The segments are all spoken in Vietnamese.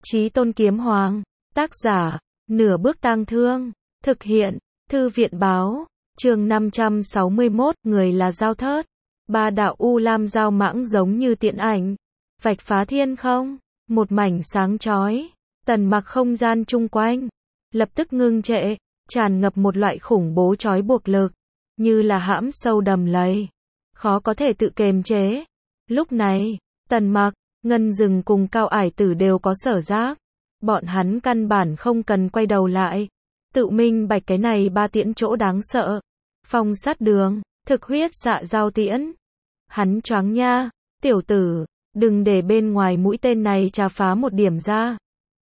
Chí Tôn Kiếm Hoàng, tác giả, Nửa Bước Tang Thương, thực hiện, Thư viện Báo, chương 561, người là Dao Thớt. Ba đạo U Lam Dao Mãng giống như tiễn ảnh, vạch phá thiên không, một mảnh sáng chói. Tần Mặc không gian chung quanh, lập tức ngưng trệ, tràn ngập một loại khủng bố trói buộc lực, như là hãm sâu đầm lầy, khó có thể tự kiềm chế. Lúc này, Tần Mặc, Ngân Dừng cùng Cao Ải Tử đều có sở giác. Bọn hắn căn bản không cần quay đầu lại, tự minh bạch cái này ba tiễn chỗ đáng sợ. Phong sát đường, thực huyết xạ giao tiễn. Hắn choáng nha, tiểu tử, đừng để bên ngoài mũi tên này trà phá một điểm ra.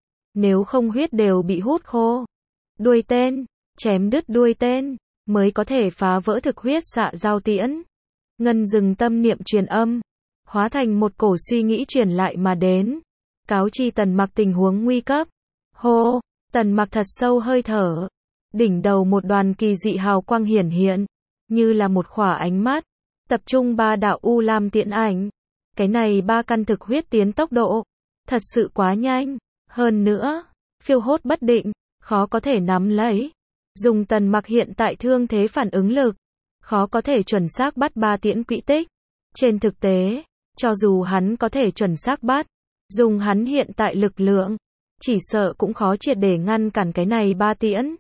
Nếu không huyết đều bị hút khô. Đuôi tên, chém đứt đuôi tên, mới có thể phá vỡ thực huyết xạ giao tiễn. Ngân Dừng tâm niệm truyền âm, hóa thành một cổ suy nghĩ truyền lại mà đến. Cáo chi Tần Mặc tình huống nguy cấp. Hô, Tần Mặc thật sâu hơi thở. Đỉnh đầu một đoàn kỳ dị hào quang hiển hiện, như là một khỏa ánh mắt. Tập trung ba đạo U Lam tiễn ảnh. Cái này ba căn thực huyết tiến tốc độ, thật sự quá nhanh. Hơn nữa, phiêu hốt bất định, khó có thể nắm lấy. Dùng Tần Mặc hiện tại thương thế phản ứng lực, khó có thể chuẩn xác bắt ba tiễn quỹ tích. Trên thực tế, cho dù hắn có thể chuẩn xác bắt, dùng hắn hiện tại lực lượng, chỉ sợ cũng khó triệt để ngăn cản cái này ba tiễn.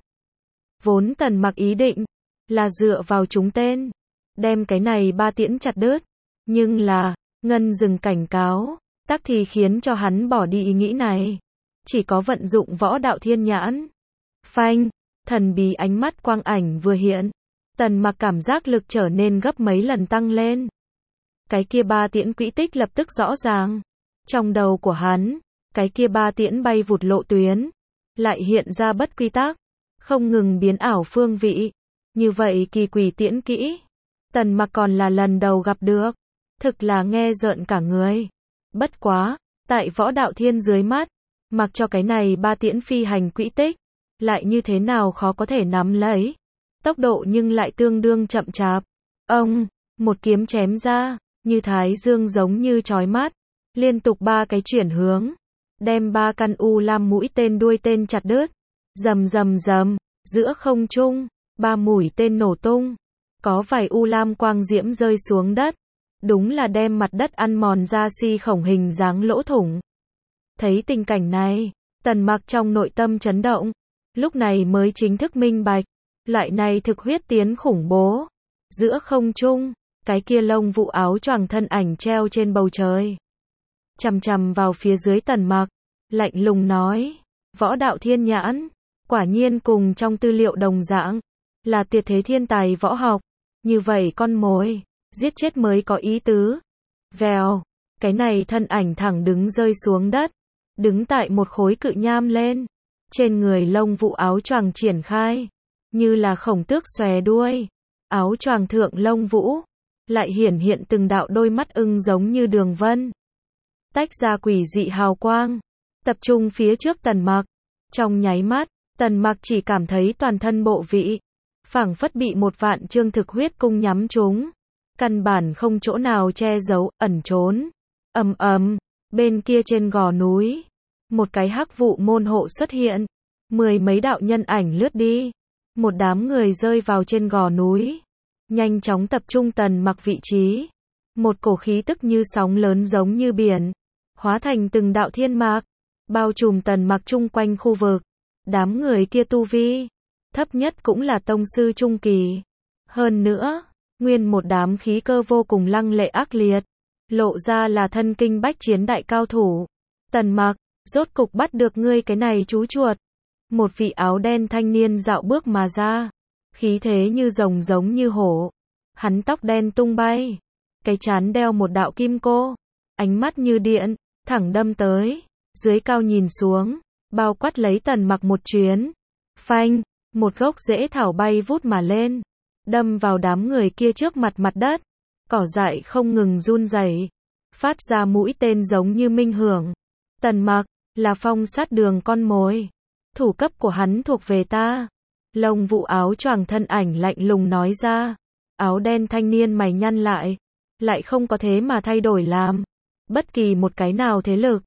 Vốn Tần Mặc ý định là dựa vào chúng tên, đem cái này ba tiễn chặt đứt. Nhưng là, Ngân Dừng cảnh cáo, tắc thì khiến cho hắn bỏ đi ý nghĩ này. Chỉ có vận dụng võ đạo thiên nhãn. Phanh, thần bí ánh mắt quang ảnh vừa hiện. Tần Mặc cảm giác lực trở nên gấp mấy lần tăng lên. Cái kia ba tiễn quỹ tích lập tức rõ ràng. Trong đầu của hắn, cái kia ba tiễn bay vụt lộ tuyến, lại hiện ra bất quy tắc, không ngừng biến ảo phương vị. Như vậy kỳ quỷ tiễn kỹ, Tần Mặc còn là lần đầu gặp được, thực là nghe rợn cả người. Bất quá, tại võ đạo thiên dưới mắt, mặc cho cái này ba tiễn phi hành quỹ tích, lại như thế nào khó có thể nắm lấy. Tốc độ nhưng lại tương đương chậm chạp. Ông, một kiếm chém ra, như thái dương giống như chói mắt, liên tục ba cái chuyển hướng, đem ba căn U Lam mũi tên đuôi tên chặt đứt. Rầm rầm rầm, giữa không trung, ba mũi tên nổ tung, có vài U Lam quang diễm rơi xuống đất, đúng là đem mặt đất ăn mòn ra si khổng hình dáng lỗ thủng. Thấy tình cảnh này, Tần Mặc trong nội tâm chấn động, lúc này mới chính thức minh bạch, loại này thực huyết tiến khủng bố. Giữa không trung, cái kia lông vụ áo choàng thân ảnh treo trên bầu trời, chằm chằm vào phía dưới Tần Mặc, lạnh lùng nói, võ đạo thiên nhãn, quả nhiên cùng trong tư liệu đồng dạng, là tuyệt thế thiên tài võ học, như vậy con mồi, giết chết mới có ý tứ. Vèo, cái này thân ảnh thẳng đứng rơi xuống đất, đứng tại một khối cự nham lên, trên người lông vụ áo choàng triển khai, như là khổng tước xòe đuôi, áo choàng thượng lông vũ, lại hiển hiện từng đạo đôi mắt ưng giống như đường vân, tách ra quỷ dị hào quang, tập trung phía trước Tần Mặc. Trong nháy mắt, Tần Mặc chỉ cảm thấy toàn thân bộ vị, phảng phất bị một vạn chương thực huyết cung nhắm trúng, căn bản không chỗ nào che giấu, ẩn trốn. Ầm ầm, bên kia trên gò núi, một cái hắc vụ môn hộ xuất hiện, mười mấy đạo nhân ảnh lướt đi, một đám người rơi vào trên gò núi, nhanh chóng tập trung Tần Mặc vị trí. Một cổ khí tức như sóng lớn giống như biển, hóa thành từng đạo thiên mạc, bao trùm Tần Mặc chung quanh khu vực. Đám người kia tu vi, thấp nhất cũng là tông sư trung kỳ. Hơn nữa, nguyên một đám khí cơ vô cùng lăng lệ ác liệt, lộ ra là thân kinh bách chiến đại cao thủ. Tần Mặc, rốt cục bắt được ngươi cái này chú chuột. Một vị áo đen thanh niên dạo bước mà ra, khí thế như rồng giống như hổ. Hắn tóc đen tung bay, cái trán đeo một đạo kim cô, ánh mắt như điện, thẳng đâm tới, dưới cao nhìn xuống, bao quát lấy Tần Mặc một chuyến. Phanh, một gốc rễ thảo bay vút mà lên, đâm vào đám người kia trước mặt mặt đất. Cỏ dại không ngừng run rẩy, phát ra mũi tên giống như minh hưởng. Tần Mặc, là phong sát đường con mồi. Thủ cấp của hắn thuộc về ta. Lông vụ áo choàng thân ảnh lạnh lùng nói ra. Áo đen thanh niên mày nhăn lại không có thế mà thay đổi làm. Bất kỳ một cái nào thế lực,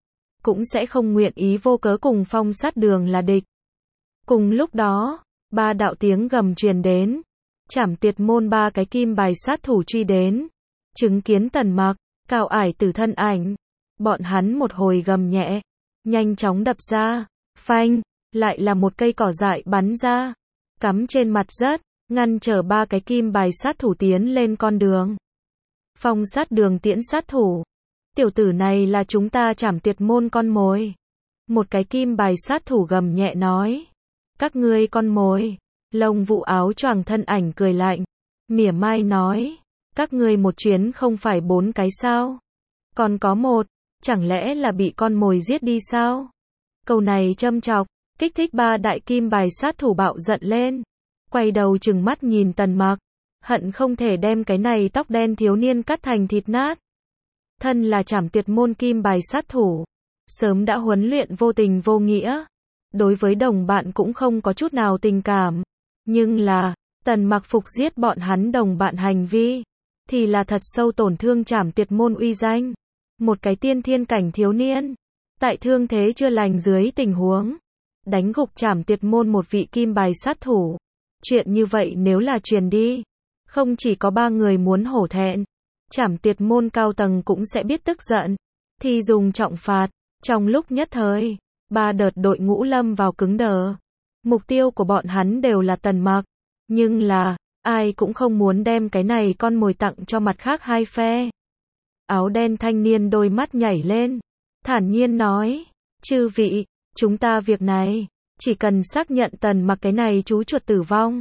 cũng sẽ không nguyện ý vô cớ cùng Phong Sát Đường là địch. Cùng lúc đó, ba đạo tiếng gầm truyền đến, Trảm Tiệt môn ba cái kim bài sát thủ truy đến, chứng kiến Tần Mặc, Cao Ải Tử thân ảnh, bọn hắn một hồi gầm nhẹ, nhanh chóng đập ra, phanh, lại là một cây cỏ dại bắn ra, cắm trên mặt đất, ngăn trở ba cái kim bài sát thủ tiến lên con đường. Phong Sát Đường tiễn sát thủ, tiểu tử này là chúng ta Trảm Tiệt môn con mồi. Một cái kim bài sát thủ gầm nhẹ nói, các ngươi con mồi. Lông Vũ áo choàng thân ảnh cười lạnh, mỉa mai nói, các ngươi một chuyến không phải 4 cái sao? Còn có một, chẳng lẽ là bị con mồi giết đi sao? Câu này châm chọc, kích thích ba đại kim bài sát thủ bạo giận lên, quay đầu trừng mắt nhìn Tần Mặc, hận không thể đem cái này tóc đen thiếu niên cắt thành thịt nát. Thân là Trảm Tiệt môn kim bài sát thủ, sớm đã huấn luyện vô tình vô nghĩa, đối với đồng bạn cũng không có chút nào tình cảm. Nhưng là, Tần Mặc phục giết bọn hắn đồng bạn hành vi, thì là thật sâu tổn thương Trảm Tiệt môn uy danh. Một cái tiên thiên cảnh thiếu niên, tại thương thế chưa lành dưới tình huống, đánh gục Trảm Tiệt môn một vị kim bài sát thủ. Chuyện như vậy nếu là truyền đi, không chỉ có 3 người muốn hổ thẹn, Trảm Tiệt môn cao tầng cũng sẽ biết tức giận, thì dùng trọng phạt. Trong lúc nhất thời, 3 đợt đội ngũ lâm vào cứng đờ. Mục tiêu của bọn hắn đều là Tần Mặc, nhưng là, ai cũng không muốn đem cái này con mồi tặng cho mặt khác hai phe. Áo đen thanh niên đôi mắt nhảy lên, thản nhiên nói, chư vị, chúng ta việc này, chỉ cần xác nhận Tần Mặc cái này chú chuột tử vong.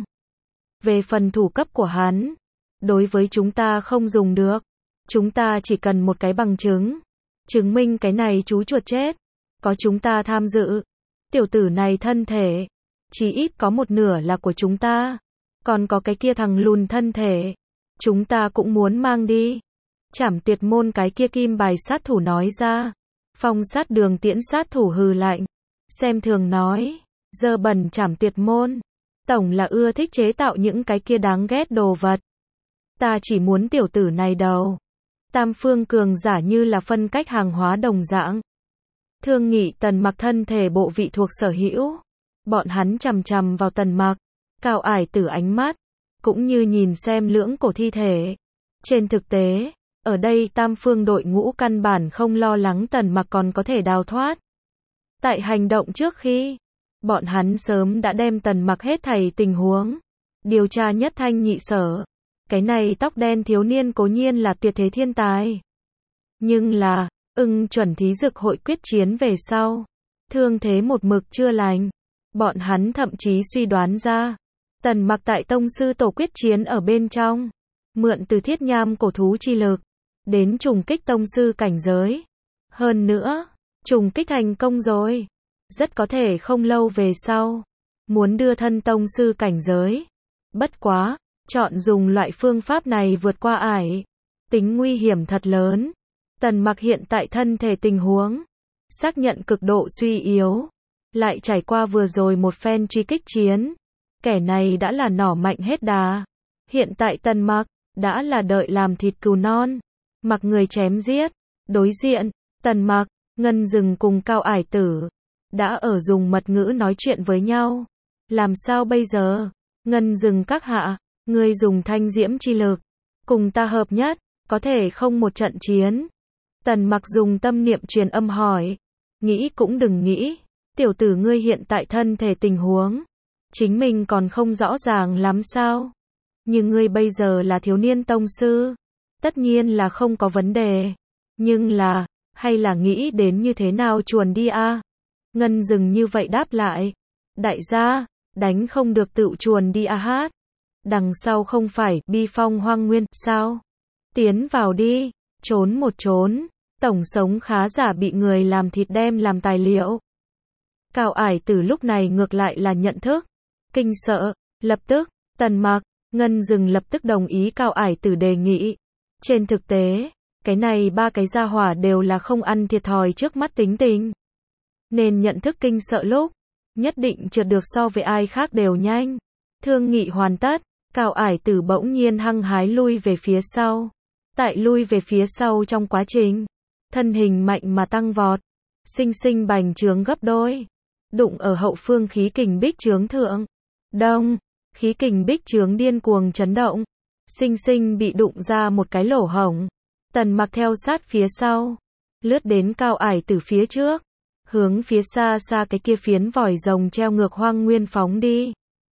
Về phần thủ cấp của hắn, đối với chúng ta không dùng được, chúng ta chỉ cần một cái bằng chứng, chứng minh cái này chú chuột chết, có chúng ta tham dự, tiểu tử này thân thể, chỉ ít có một nửa là của chúng ta, còn có cái kia thằng lùn thân thể, chúng ta cũng muốn mang đi. Trảm Tiệt môn cái kia kim bài sát thủ nói ra. Phong Sát Đường tiễn sát thủ hừ lạnh, xem thường nói, dơ bẩn Trảm Tiệt môn, tổng là ưa thích chế tạo những cái kia đáng ghét đồ vật. Ta chỉ muốn tiểu tử này đầu. Tam phương cường giả như là phân cách hàng hóa đồng dạng. Thương nghị Tần Mặc thân thể bộ vị thuộc sở hữu. Bọn hắn chằm chằm vào Tần Mặc, Cao Ải Tử ánh mắt, cũng như nhìn xem lưỡng cổ thi thể. Trên thực tế, ở đây tam phương đội ngũ căn bản không lo lắng Tần Mặc còn có thể đào thoát. Tại hành động trước khi, bọn hắn sớm đã đem Tần Mặc hết thảy tình huống, điều tra nhất thanh nhị sở. Cái này tóc đen thiếu niên cố nhiên là tuyệt thế thiên tài. Nhưng là, chuẩn thí dực hội quyết chiến về sau, thương thế một mực chưa lành. Bọn hắn thậm chí suy đoán ra, Tần Mặc tại tông sư tổ quyết chiến ở bên trong, mượn từ thiết nham cổ thú chi lực, đến trùng kích tông sư cảnh giới. Hơn nữa, trùng kích thành công rồi, rất có thể không lâu về sau, muốn đưa thân tông sư cảnh giới. Bất quá, chọn dùng loại phương pháp này vượt qua ải, tính nguy hiểm thật lớn. Tần Mặc hiện tại thân thể tình huống, xác nhận cực độ suy yếu, lại trải qua vừa rồi một phen truy kích chiến, kẻ này đã là nỏ mạnh hết đà. Hiện tại Tần Mặc đã là đợi làm thịt cừu non, mặc người chém giết. Đối diện, Tần Mặc, Ngân Dừng cùng Cao Ải Tử đã ở dùng mật ngữ nói chuyện với nhau. Làm sao bây giờ? Ngân Dừng các hạ, ngươi dùng thanh diễm chi lực, cùng ta hợp nhất, có thể không một trận chiến. Tần Mặc dùng tâm niệm truyền âm hỏi, nghĩ cũng đừng nghĩ, tiểu tử ngươi hiện tại thân thể tình huống, chính mình còn không rõ ràng lắm sao? Nhưng ngươi bây giờ là thiếu niên tông sư, tất nhiên là không có vấn đề. Nhưng là, hay là nghĩ đến như thế nào chuồn đi a? Ngân Dừng như vậy đáp lại, đại gia, đánh không được tự chuồn đi a hát. Đằng sau không phải bi phong hoang nguyên sao? Tiến vào đi, trốn một trốn, tổng sống khá giả bị người làm thịt đem làm tài liệu. Cao Ải Tử lúc này ngược lại là nhận thức, kinh sợ, lập tức, Tần Mặc, Ngân Dừng lập tức đồng ý Cao Ải Tử đề nghị. Trên thực tế, cái này ba cái gia hỏa đều là không ăn thiệt thòi trước mắt tính tình. Nên nhận thức kinh sợ lúc, nhất định trượt được so với ai khác đều nhanh. Thương nghị hoàn tất, Cao Ải Tử bỗng nhiên hăng hái lui về phía sau. Tại lui về phía sau trong quá trình, thân hình mạnh mà tăng vọt. sinh sinh bành trướng gấp đôi, đụng ở hậu phương khí kình bích trướng thượng. Đông, khí kình bích trướng điên cuồng chấn động, sinh sinh bị đụng ra một cái lỗ hổng. Tần Mặc theo sát phía sau, lướt đến Cao Ải Tử phía trước, hướng phía xa xa cái kia phiến vòi rồng treo ngược hoang nguyên phóng đi.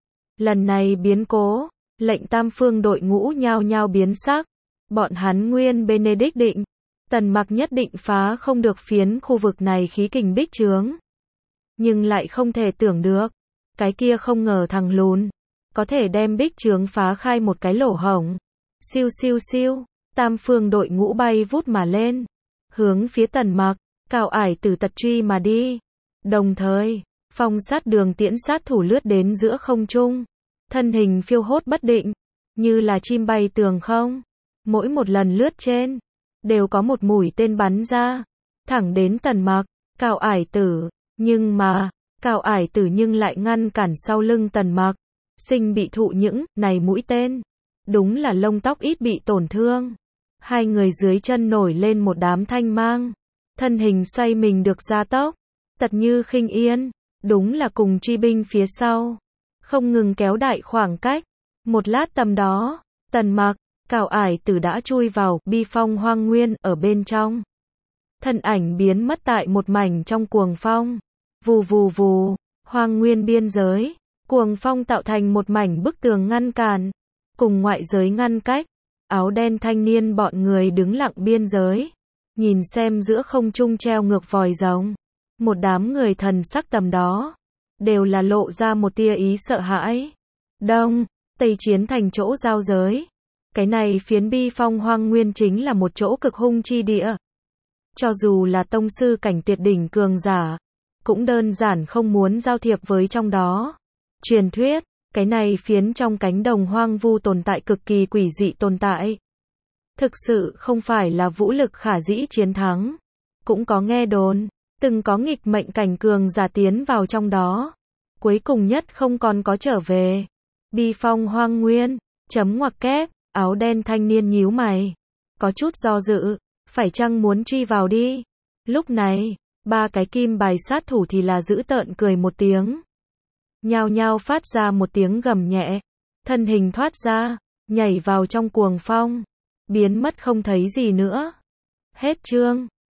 Lần này biến cố, lệnh tam phương đội ngũ nhao nhao biến sắc. Bọn hắn nguyên Benedict định, Tần Mặc nhất định phá không được phiến khu vực này khí kình bích trướng. Nhưng lại không thể tưởng được, cái kia không ngờ thằng lùn, có thể đem bích trướng phá khai một cái lỗ hổng. Siêu siêu siêu, tam phương đội ngũ bay vút mà lên, hướng phía Tần Mặc, Cao Ải Tử tật truy mà đi. Đồng thời, phong sát đường tiễn sát thủ lướt đến giữa không trung, thân hình phiêu hốt bất định, như là chim bay tường không. Mỗi một lần lướt trên, đều có một mũi tên bắn ra, thẳng đến Tần Mặc, Cao Ải Tử. Nhưng mà, Cao Ải Tử nhưng lại ngăn cản sau lưng Tần Mặc, sinh bị thụ những này mũi tên. Đúng là lông tóc ít bị tổn thương. Hai người dưới chân nổi lên một đám thanh mang, thân hình xoay mình được gia tốc, tật như khinh yên, đúng là cùng truy binh phía sau, không ngừng kéo đại khoảng cách. Một lát tầm đó, Tần Mặc, Cao Ải Tử đã chui vào bi phong hoang nguyên ở bên trong. Thân ảnh biến mất tại một mảnh trong cuồng phong. Vù vù vù, hoang nguyên biên giới, cuồng phong tạo thành một mảnh bức tường ngăn cản, cùng ngoại giới ngăn cách. Áo đen thanh niên bọn người đứng lặng biên giới, nhìn xem giữa không trung treo ngược vòi rồng. Một đám người thần sắc tầm đó, đều là lộ ra một tia ý sợ hãi. Đông, Tây chiến thành chỗ giao giới. Cái này phiến bi phong hoang nguyên chính là một chỗ cực hung chi địa. Cho dù là tông sư cảnh tuyệt đỉnh cường giả, cũng đơn giản không muốn giao thiệp với trong đó. Truyền thuyết, cái này phiến trong cánh đồng hoang vu tồn tại cực kỳ quỷ dị tồn tại. Thực sự không phải là vũ lực khả dĩ chiến thắng. Cũng có nghe đồn, từng có nghịch mệnh cảnh cường giả tiến vào trong đó. Cuối cùng nhất không còn có trở về. Bi phong hoang nguyên, chấm ngoặc kép, áo đen thanh niên nhíu mày. Có chút do dự, phải chăng muốn truy vào đi. Lúc này, ba cái kim bài sát thủ thì là dữ tợn cười một tiếng. Nhao nhao phát ra một tiếng gầm nhẹ, thân hình thoát ra, nhảy vào trong cuồng phong, biến mất không thấy gì nữa. Hết chương.